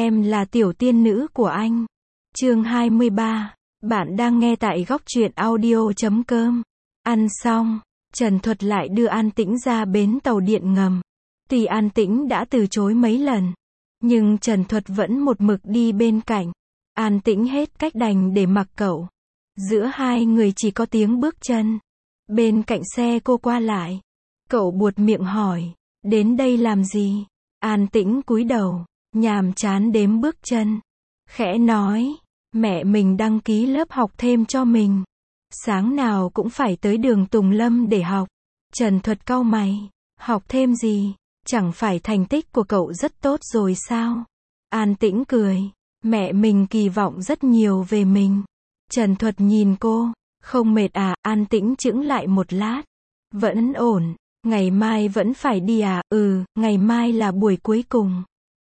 Em là tiểu tiên nữ của anh. Chương 23. Bạn đang nghe tại góc truyện audio.com. Ăn xong, Trần Thuật lại đưa An Tĩnh ra bến tàu điện ngầm. Tuy An Tĩnh đã từ chối mấy lần, nhưng Trần Thuật vẫn một mực đi bên cạnh. An Tĩnh hết cách đành để mặc cậu. Giữa hai người chỉ có tiếng bước chân. Bên cạnh xe cô qua lại. Cậu buột miệng hỏi, đến đây làm gì? An Tĩnh cúi đầu, nhàm chán đếm bước chân. Khẽ nói, mẹ mình đăng ký lớp học thêm cho mình. Sáng nào cũng phải tới đường Tùng Lâm để học. Trần Thuật cau mày, học thêm gì? Chẳng phải thành tích của cậu rất tốt rồi sao? An Tĩnh cười, mẹ mình kỳ vọng rất nhiều về mình. Trần Thuật nhìn cô, không mệt à? An Tĩnh chững lại một lát. Vẫn ổn, ngày mai vẫn phải đi à? Ngày mai là buổi cuối cùng.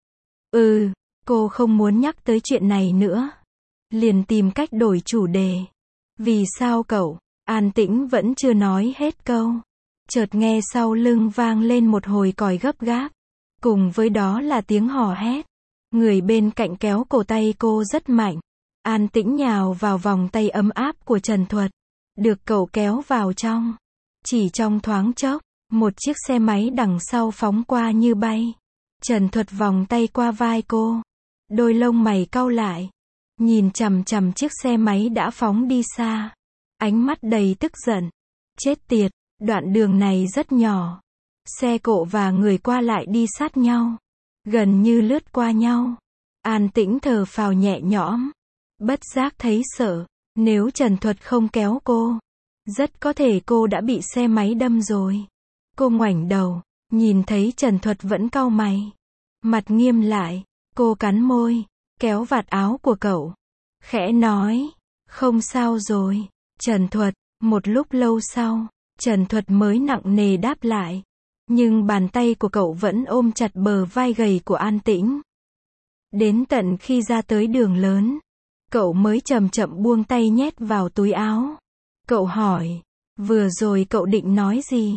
Cô không muốn nhắc tới chuyện này nữa. Liền tìm cách đổi chủ đề. Vì sao cậu? An Tĩnh vẫn chưa nói hết câu. Chợt nghe sau lưng vang lên một hồi còi gấp gáp. Cùng với đó là tiếng hò hét. Người bên cạnh kéo cổ tay cô rất mạnh. An Tĩnh nhào vào vòng tay ấm áp của Trần Thuật. Được cậu kéo vào trong. Chỉ trong thoáng chốc, một chiếc xe máy đằng sau phóng qua như bay. Trần Thuật vòng tay qua vai cô. Đôi lông mày cau lại. Nhìn chằm chằm chiếc xe máy đã phóng đi xa. Ánh mắt đầy tức giận. Chết tiệt, đoạn đường này rất nhỏ. Xe cộ và người qua lại đi sát nhau. Gần như lướt qua nhau. An Tĩnh thở phào nhẹ nhõm. Bất giác thấy sợ. Nếu Trần Thuật không kéo cô, rất có thể cô đã bị xe máy đâm rồi. Cô ngoảnh đầu, nhìn thấy Trần Thuật vẫn cau mày. Mặt nghiêm lại, cô cắn môi, kéo vạt áo của cậu. Khẽ nói, không sao rồi, Trần Thuật. Một lúc lâu sau, Trần Thuật mới nặng nề đáp lại. Nhưng bàn tay của cậu vẫn ôm chặt bờ vai gầy của An Tĩnh. Đến tận khi ra tới đường lớn, cậu mới chậm chậm buông tay nhét vào túi áo. Cậu hỏi, vừa rồi cậu định nói gì?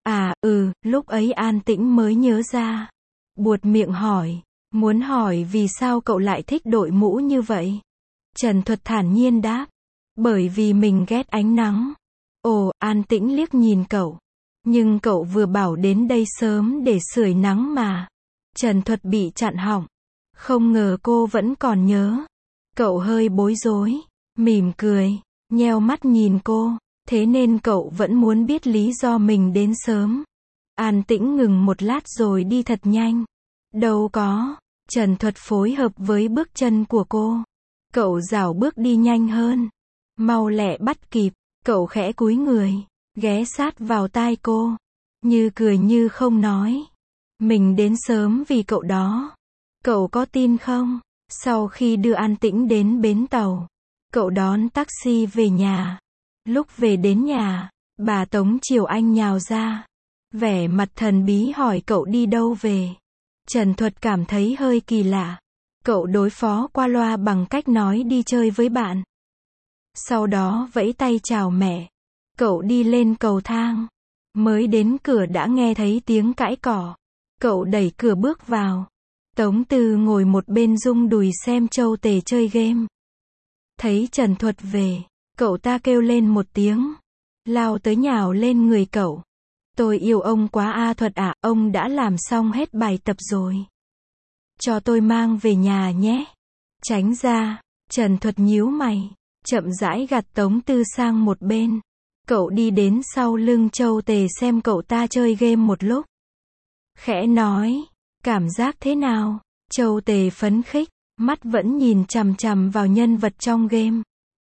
Lúc ấy An Tĩnh mới nhớ ra. Buột miệng hỏi, muốn hỏi vì sao cậu lại thích đội mũ như vậy? Trần Thuật thản nhiên đáp, bởi vì mình ghét ánh nắng. Ồ, An Tĩnh liếc nhìn cậu. Nhưng cậu vừa bảo đến đây sớm để sưởi nắng mà. Trần Thuật bị chặn họng. Không ngờ cô vẫn còn nhớ. Cậu hơi bối rối, mỉm cười, nheo mắt nhìn cô. Thế nên cậu vẫn muốn biết lý do mình đến sớm. An Tĩnh ngừng một lát rồi đi thật nhanh. Đâu có. Trần Thuật phối hợp với bước chân của cô. Cậu rảo bước đi nhanh hơn. Mau lẹ bắt kịp. Cậu khẽ cúi người, ghé sát vào tai cô. Như cười như không nói. Mình đến sớm vì cậu đó. Cậu có tin không? Sau khi đưa An Tĩnh đến bến tàu, cậu đón taxi về nhà. Lúc về đến nhà, bà Tống Triều Anh nhào ra. Vẻ mặt thần bí hỏi cậu đi đâu về. Trần Thuật cảm thấy hơi kỳ lạ. Cậu đối phó qua loa bằng cách nói đi chơi với bạn. Sau đó vẫy tay chào mẹ. Cậu đi lên cầu thang. Mới đến cửa đã nghe thấy tiếng cãi cỏ. Cậu đẩy cửa bước vào. Tống Tư ngồi một bên rung đùi xem Châu Tề chơi game. Thấy Trần Thuật về, cậu ta kêu lên một tiếng. Lao tới nhào lên người cậu. Tôi yêu ông quá a. Thuật ạ, ông đã làm xong hết bài tập rồi. Cho tôi mang về nhà nhé. Tránh ra. Trần Thuật nhíu mày, chậm rãi gạt Tống Tư sang một bên. Cậu đi đến sau lưng Châu Tề xem cậu ta chơi game một lúc. Khẽ nói, cảm giác thế nào? Châu Tề phấn khích, mắt vẫn nhìn chằm chằm vào nhân vật trong game.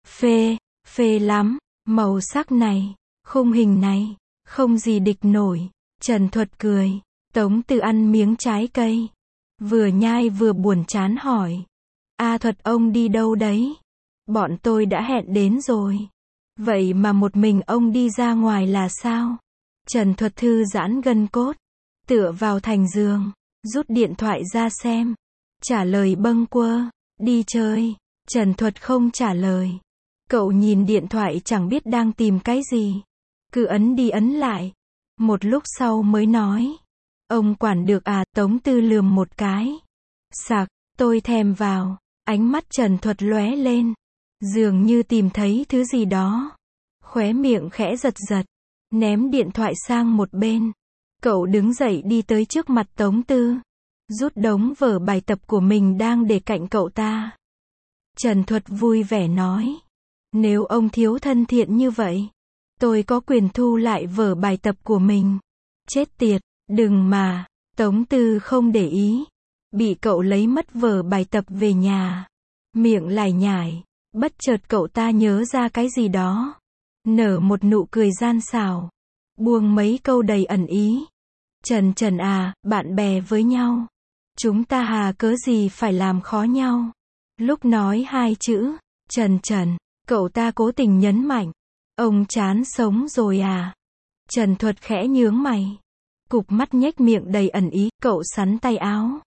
Phê lắm, màu sắc này, khung hình này, không gì địch nổi. Trần Thuật cười. Tống Tư ăn miếng trái cây, vừa nhai vừa buồn chán hỏi. A Thuật, ông đi đâu đấy? Bọn tôi đã hẹn đến rồi. Vậy mà một mình ông đi ra ngoài là sao? Trần Thuật thư giãn gân cốt, tựa vào thành giường, rút điện thoại ra xem. Trả lời bâng quơ, đi chơi. Trần Thuật không trả lời. Cậu nhìn điện thoại chẳng biết đang tìm cái gì. Cứ ấn đi ấn lại. Một lúc sau mới nói, ông quản được à? Tống Tư lườm một cái. Sặc, Tôi thèm vào. Ánh mắt Trần Thuật lóe lên. Dường như tìm thấy thứ gì đó. Khóe miệng khẽ giật giật. Ném điện thoại sang một bên. Cậu đứng dậy đi tới trước mặt Tống Tư. Rút đống vở bài tập của mình đang để cạnh cậu ta. Trần Thuật vui vẻ nói. Nếu ông thiếu thân thiện như vậy, tôi có quyền thu lại vở bài tập của mình. Chết tiệt, đừng mà. Tống Tư không để ý. Bị cậu lấy mất vở bài tập về nhà. Miệng lải nhải. Bất chợt cậu ta nhớ ra cái gì đó. Nở một nụ cười gian xảo. Buông mấy câu đầy ẩn ý. Trần à, bạn bè với nhau. Chúng ta hà cớ gì phải làm khó nhau. Lúc nói hai chữ, Trần, cậu ta cố tình nhấn mạnh. Ông chán sống rồi à? Trần Thuật khẽ nhướng mày. Cụp mắt nhếch miệng đầy ẩn ý, cậu xắn tay áo.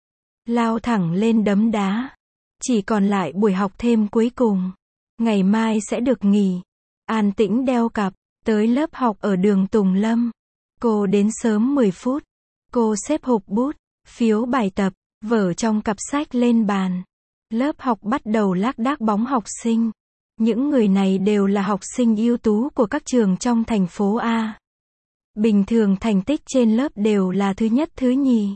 Lao thẳng lên đấm đá. Chỉ còn lại buổi học thêm cuối cùng. Ngày mai sẽ được nghỉ. An Tĩnh đeo cặp, tới lớp học ở đường Tùng Lâm. Cô đến sớm 10 phút. Cô xếp hộp bút, phiếu bài tập, vở trong cặp sách lên bàn. Lớp học bắt đầu lác đác bóng học sinh. Những người này đều là học sinh ưu tú của các trường trong thành phố A. Bình thường thành tích trên lớp đều là thứ nhất thứ nhì.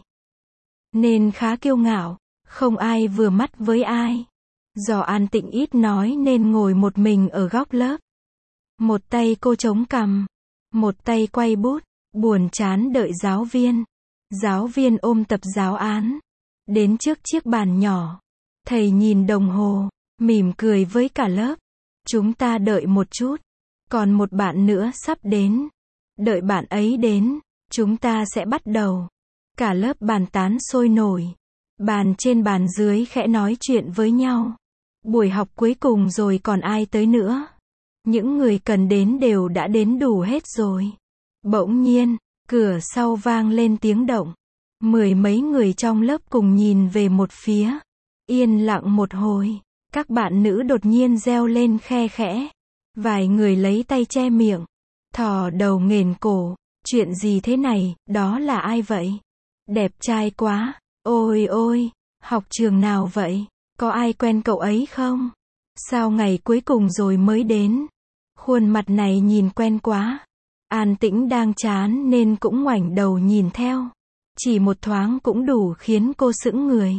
Nên khá kiêu ngạo, không ai vừa mắt với ai. Do An Tĩnh ít nói nên ngồi một mình ở góc lớp. Một tay cô chống cằm, một tay quay bút, buồn chán đợi giáo viên. Giáo viên ôm tập giáo án, đến trước chiếc bàn nhỏ. Thầy nhìn đồng hồ, mỉm cười với cả lớp. Chúng ta đợi một chút, còn một bạn nữa sắp đến. Đợi bạn ấy đến, chúng ta sẽ bắt đầu. Cả lớp bàn tán sôi nổi. Bàn trên bàn dưới khẽ nói chuyện với nhau. Buổi học cuối cùng rồi còn ai tới nữa. Những người cần đến đều đã đến đủ hết rồi. Bỗng nhiên, cửa sau vang lên tiếng động. Mười mấy người trong lớp cùng nhìn về một phía. Yên lặng một hồi. Các bạn nữ đột nhiên reo lên khe khẽ. Vài người lấy tay che miệng. Thò đầu nghển cổ. Chuyện gì thế này, đó là ai vậy? Đẹp trai quá. Ôi ôi, học trường nào vậy? Có ai quen cậu ấy không? Sao ngày cuối cùng rồi mới đến? Khuôn mặt này nhìn quen quá. An Tĩnh đang chán nên cũng ngoảnh đầu nhìn theo. Chỉ một thoáng cũng đủ khiến cô sững người.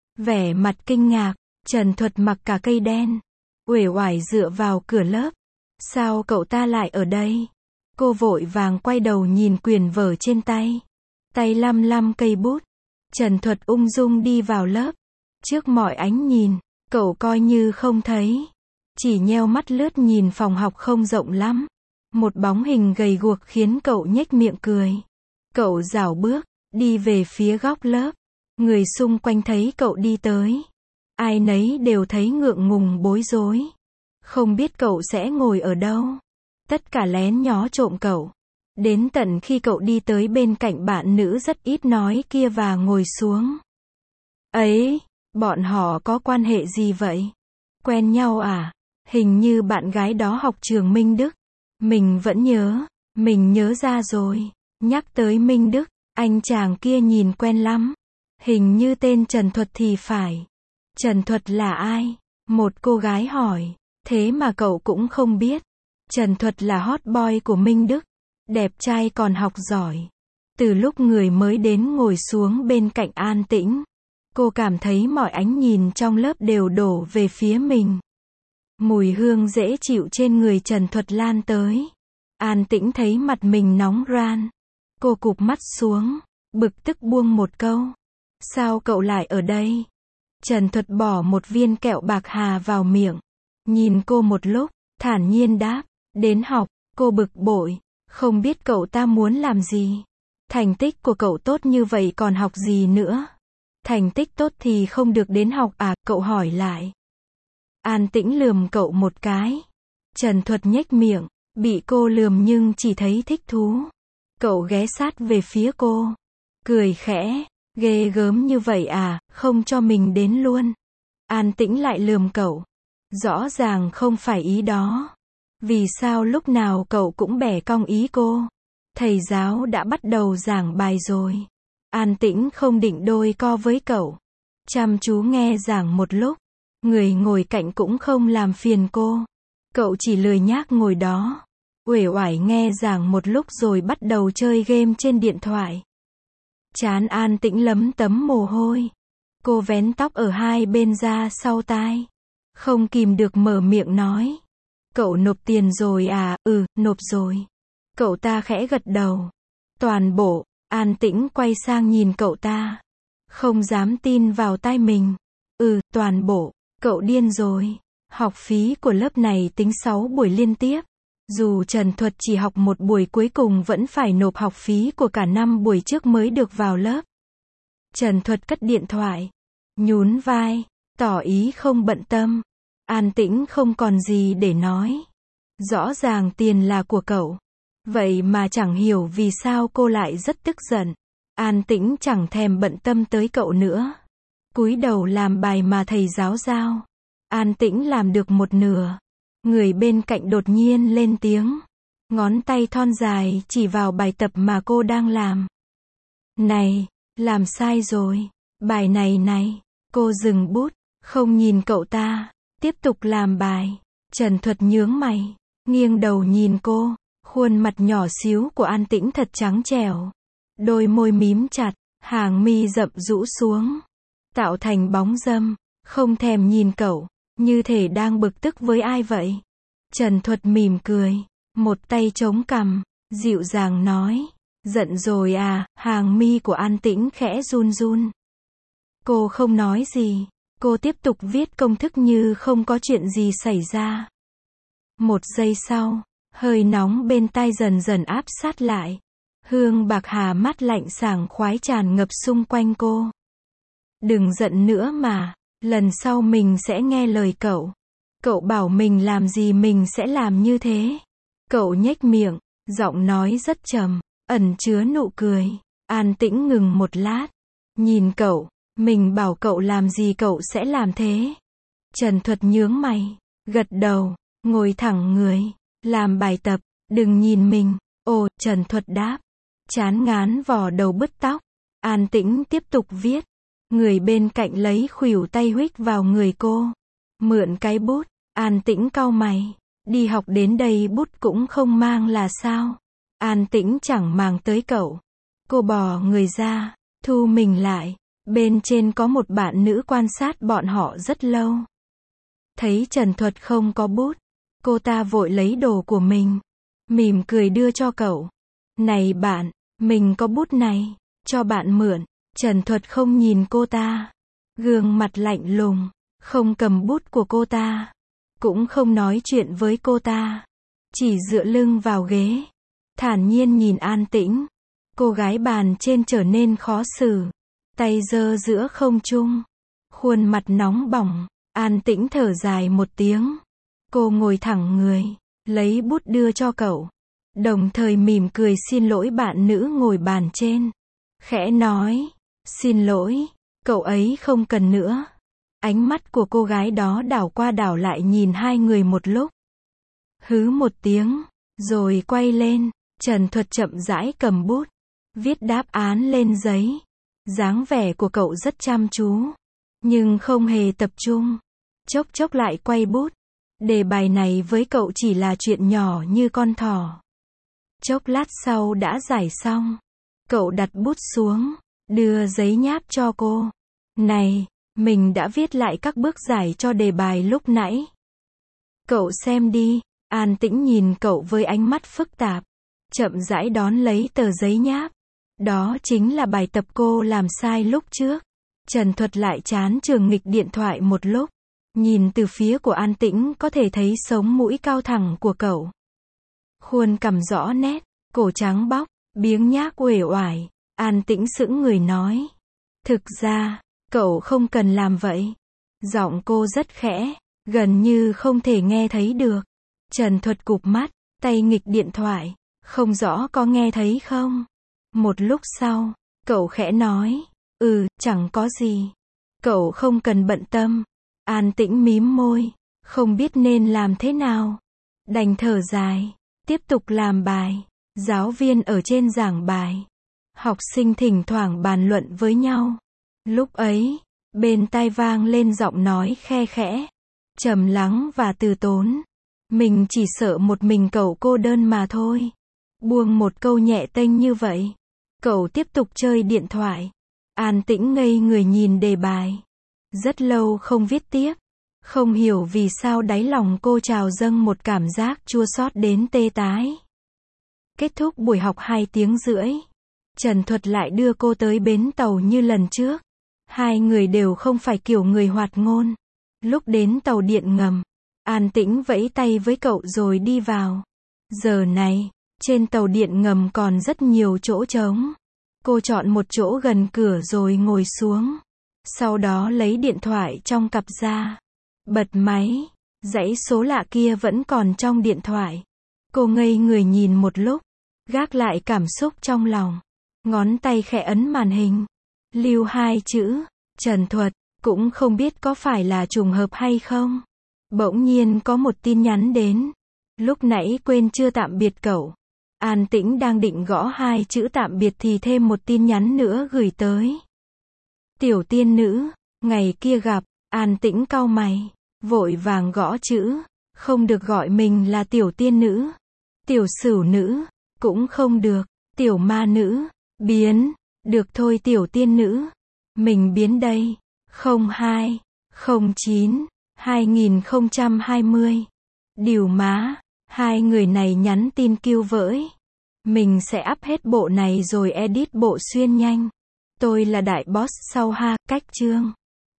Vẻ mặt kinh ngạc, Trần Thuật mặc cả cây đen. Uể oải dựa vào cửa lớp. Sao cậu ta lại ở đây? Cô vội vàng quay đầu nhìn quyển vở trên tay. Tay lăm lăm cây bút. Trần Thuật ung dung đi vào lớp. Trước mọi ánh nhìn, cậu coi như không thấy. Chỉ nheo mắt lướt nhìn phòng học không rộng lắm. Một bóng hình gầy guộc khiến cậu nhếch miệng cười. Cậu rảo bước, đi về phía góc lớp. Người xung quanh thấy cậu đi tới. Ai nấy đều thấy ngượng ngùng bối rối. Không biết cậu sẽ ngồi ở đâu. Tất cả lén nhó trộm cậu. Đến tận khi cậu đi tới bên cạnh bạn nữ rất ít nói kia và ngồi xuống. Ấy, bọn họ có quan hệ gì vậy? Quen nhau à? Hình như bạn gái đó học trường Minh Đức. Mình vẫn nhớ, mình nhớ ra rồi. Nhắc tới Minh Đức, anh chàng kia nhìn quen lắm. Hình như tên Trần Thuật thì phải. Trần Thuật là ai? Một cô gái hỏi. Thế mà cậu cũng không biết. Trần Thuật là hot boy của Minh Đức. Đẹp trai còn học giỏi. Từ lúc người mới đến ngồi xuống bên cạnh An Tĩnh, cô cảm thấy mọi ánh nhìn trong lớp đều đổ về phía mình. Mùi hương dễ chịu trên người Trần Thuật lan tới. An Tĩnh thấy mặt mình nóng ran. Cô cụp mắt xuống, bực tức buông một câu. Sao cậu lại ở đây? Trần Thuật bỏ một viên kẹo bạc hà vào miệng. Nhìn cô một lúc, thản nhiên đáp. Đến học. Cô bực bội. Không biết cậu ta muốn làm gì. Thành tích của cậu tốt như vậy còn học gì nữa? Thành tích tốt thì không được đến học à? Cậu hỏi lại. An Tĩnh lườm cậu một cái. Trần Thuật nhếch miệng. Bị cô lườm nhưng chỉ thấy thích thú. Cậu ghé sát về phía cô. Cười khẽ. Ghê gớm như vậy à, không cho mình đến luôn. An Tĩnh lại lườm cậu. Rõ ràng không phải ý đó. Vì sao lúc nào cậu cũng bẻ cong ý cô? Thầy giáo đã bắt đầu giảng bài rồi. An Tĩnh không định đôi co với cậu. chăm chú nghe giảng một lúc. Người ngồi cạnh cũng không làm phiền cô. Cậu chỉ lười nhác ngồi đó, uể oải nghe giảng một lúc rồi bắt đầu chơi game trên điện thoại. Trán An Tĩnh lấm tấm mồ hôi. Cô vén tóc ở hai bên ra sau tai. Không kìm được mở miệng nói. Cậu nộp tiền rồi à? Ừ, nộp rồi. Cậu ta khẽ gật đầu. Toàn bộ. An Tĩnh quay sang nhìn cậu ta. Không dám tin vào tai mình. Ừ, toàn bộ. Cậu điên rồi. Học phí của lớp này tính 6 buổi liên tiếp. Dù Trần Thuật chỉ học một buổi cuối cùng vẫn phải nộp học phí của cả 5 buổi trước mới được vào lớp. Trần Thuật cất điện thoại. Nhún vai. Tỏ ý không bận tâm. An Tĩnh không còn gì để nói. Rõ ràng tiền là của cậu. Vậy mà chẳng hiểu vì sao cô lại rất tức giận. An Tĩnh chẳng thèm bận tâm tới cậu nữa. Cúi đầu làm bài mà thầy giáo giao. An Tĩnh làm được một nửa. Người bên cạnh đột nhiên lên tiếng. Ngón tay thon dài chỉ vào bài tập mà cô đang làm. Này, làm sai rồi. Bài này. Cô dừng bút, không nhìn cậu ta, tiếp tục làm bài. Trần Thuật nhướng mày, nghiêng đầu nhìn cô. Khuôn mặt nhỏ xíu của An Tĩnh thật trắng trẻo. Đôi môi mím chặt, hàng mi rậm rũ xuống. Tạo thành bóng râm, không thèm nhìn cậu. Như thể đang bực tức với ai vậy. Trần Thuật mỉm cười, một tay chống cằm, dịu dàng nói. Giận rồi à? Hàng mi của An Tĩnh khẽ run run. Cô không nói gì. Cô tiếp tục viết công thức như không có chuyện gì xảy ra. Một giây sau, hơi nóng bên tai dần dần áp sát lại. Hương bạc hà mát lạnh sảng khoái tràn ngập xung quanh cô. Đừng giận nữa mà. Lần sau mình sẽ nghe lời cậu. Cậu bảo mình làm gì mình sẽ làm như thế. Cậu nhếch miệng, giọng nói rất trầm, ẩn chứa nụ cười. An Tĩnh ngừng một lát. Nhìn cậu, mình bảo cậu làm gì cậu sẽ làm thế. Trần Thuật nhướng mày, gật đầu, ngồi thẳng người, làm bài tập, đừng nhìn mình. Ồ, Trần Thuật đáp, chán ngán vò đầu bứt tóc. An Tĩnh tiếp tục viết. Người bên cạnh lấy khuỷu tay huých vào người cô. Mượn cái bút. An Tĩnh cau mày. Đi học đến đây bút cũng không mang là sao? An Tĩnh chẳng màng tới cậu. Cô bò người ra, thu mình lại. Bên trên có một bạn nữ quan sát bọn họ rất lâu. Thấy Trần Thuật không có bút, cô ta vội lấy đồ của mình. Mỉm cười đưa cho cậu. Này bạn, mình có bút này, cho bạn mượn. Trần Thuật không nhìn cô ta. Gương mặt lạnh lùng, không cầm bút của cô ta. Cũng không nói chuyện với cô ta. Chỉ dựa lưng vào ghế. Thản nhiên nhìn An Tĩnh. Cô gái bàn trên trở nên khó xử. Tay giơ giữa không trung. Khuôn mặt nóng bỏng. An Tĩnh thở dài một tiếng. Cô ngồi thẳng người. Lấy bút đưa cho cậu. Đồng thời mỉm cười xin lỗi bạn nữ ngồi bàn trên. Khẽ nói. Xin lỗi, cậu ấy không cần nữa. Ánh mắt của cô gái đó đảo qua đảo lại nhìn hai người một lúc. Hứ một tiếng, rồi quay lên. Trần Thuật chậm rãi cầm bút, viết đáp án lên giấy. Dáng vẻ của cậu rất chăm chú, nhưng không hề tập trung. Chốc chốc lại quay bút. Đề bài này với cậu chỉ là chuyện nhỏ như con thỏ. Chốc lát sau đã giải xong. Cậu đặt bút xuống, đưa giấy nháp cho cô. Này, mình đã viết lại các bước giải cho đề bài lúc nãy. Cậu xem đi. An Tĩnh nhìn cậu với ánh mắt phức tạp. Chậm rãi đón lấy tờ giấy nháp. Đó chính là bài tập cô làm sai lúc trước. Trần Thuật lại chán trường nghịch điện thoại một lúc. Nhìn từ phía của An Tĩnh có thể thấy sống mũi cao thẳng của cậu. Khuôn cằm rõ nét, cổ trắng bóc, biếng nhác uể oải. An Tĩnh sững người nói. Thực ra, cậu không cần làm vậy. Giọng cô rất khẽ, gần như không thể nghe thấy được. Trần Thuật cụp mắt, tay nghịch điện thoại. Không rõ có nghe thấy không? Một lúc sau, cậu khẽ nói. Chẳng có gì. Cậu không cần bận tâm. An Tĩnh mím môi, không biết nên làm thế nào. Đành thở dài, tiếp tục làm bài. Giáo viên ở trên giảng bài. Học sinh thỉnh thoảng bàn luận với nhau. Lúc ấy, Bên tai vang lên giọng nói khe khẽ, trầm lắng và từ tốn. Mình chỉ sợ một mình cậu cô đơn mà thôi. Buông một câu nhẹ tênh như vậy. Cậu tiếp tục chơi điện thoại. An Tĩnh ngây người nhìn đề bài. Rất lâu không viết tiếp. Không hiểu vì sao đáy lòng cô trào dâng một cảm giác chua xót đến tê tái. Kết thúc buổi học 2 tiếng rưỡi. Trần Thuật lại đưa cô tới bến tàu như lần trước. Hai người đều không phải kiểu người hoạt ngôn. Lúc đến tàu điện ngầm, An Tĩnh vẫy tay với cậu rồi đi vào. Giờ này, trên tàu điện ngầm còn rất nhiều chỗ trống. Cô chọn một chỗ gần cửa rồi ngồi xuống. Sau đó lấy điện thoại trong cặp ra. Bật máy. Dãy số lạ kia vẫn còn trong điện thoại. Cô ngây người nhìn một lúc. Gác lại cảm xúc trong lòng. Ngón tay khẽ ấn màn hình. Lưu 2 chữ. Trần Thuật. Cũng không biết có phải là trùng hợp hay không. Bỗng nhiên có một tin nhắn đến. Lúc nãy quên chưa tạm biệt cậu. An Tĩnh đang định gõ 2 chữ tạm biệt thì thêm một tin nhắn nữa gửi tới. Tiểu tiên nữ, ngày kia gặp. An Tĩnh cau mày, vội vàng gõ chữ. Không được gọi mình là tiểu tiên nữ. Tiểu sửu nữ, cũng không được. Tiểu ma nữ, biến. Được thôi tiểu tiên nữ. Mình biến đây. 02, 09, 2020. Điều má. Hai người này nhắn tin kêu vỡi. Mình sẽ up hết bộ này rồi edit bộ xuyên nhanh. Tôi là đại boss sau ha, cách chương.